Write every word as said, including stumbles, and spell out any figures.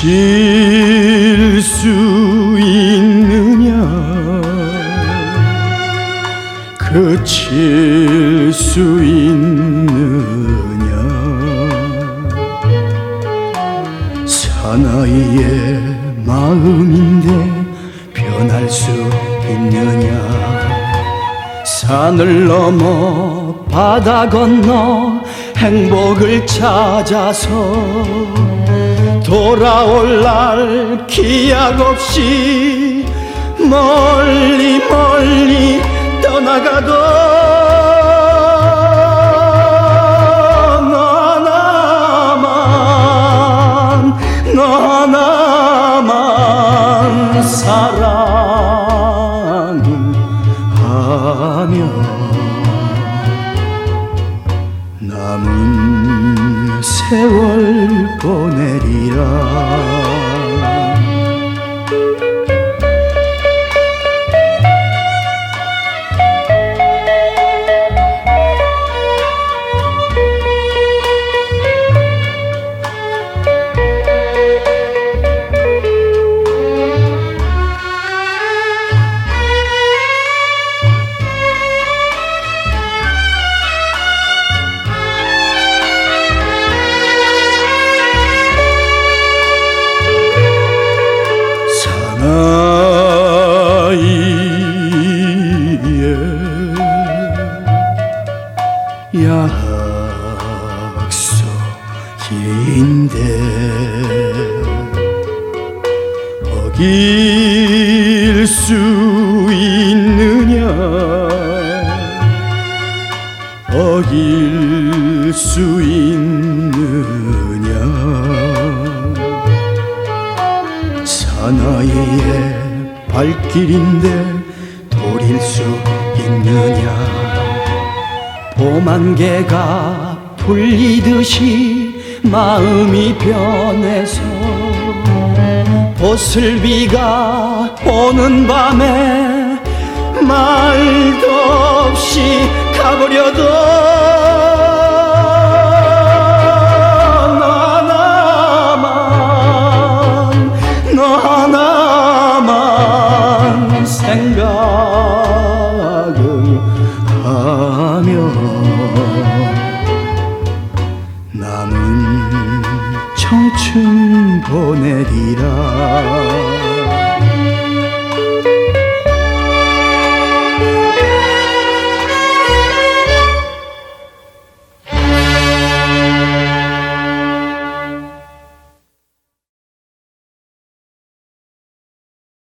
그칠 수 있느냐 그칠 수 있느냐 사나이의 마음인데 변할 수 있느냐 산을 넘어 바다 건너 행복을 찾아서 돌아올 날 기약 없이 멀리 멀리 떠나가도 너 하나만 너 하나만 사랑하며 남은 세월 보내리라 약속인데 어길 수 있느냐 어길 수 있느냐 사나이의 발길인데 돌릴 수 있느냐 봄 안개가 풀리듯이 마음이 변해서 보슬비가 오는 밤에 말도 없이 가버려도 너 하나만 너 하나만 생각을 하며 남은 청춘 보내리라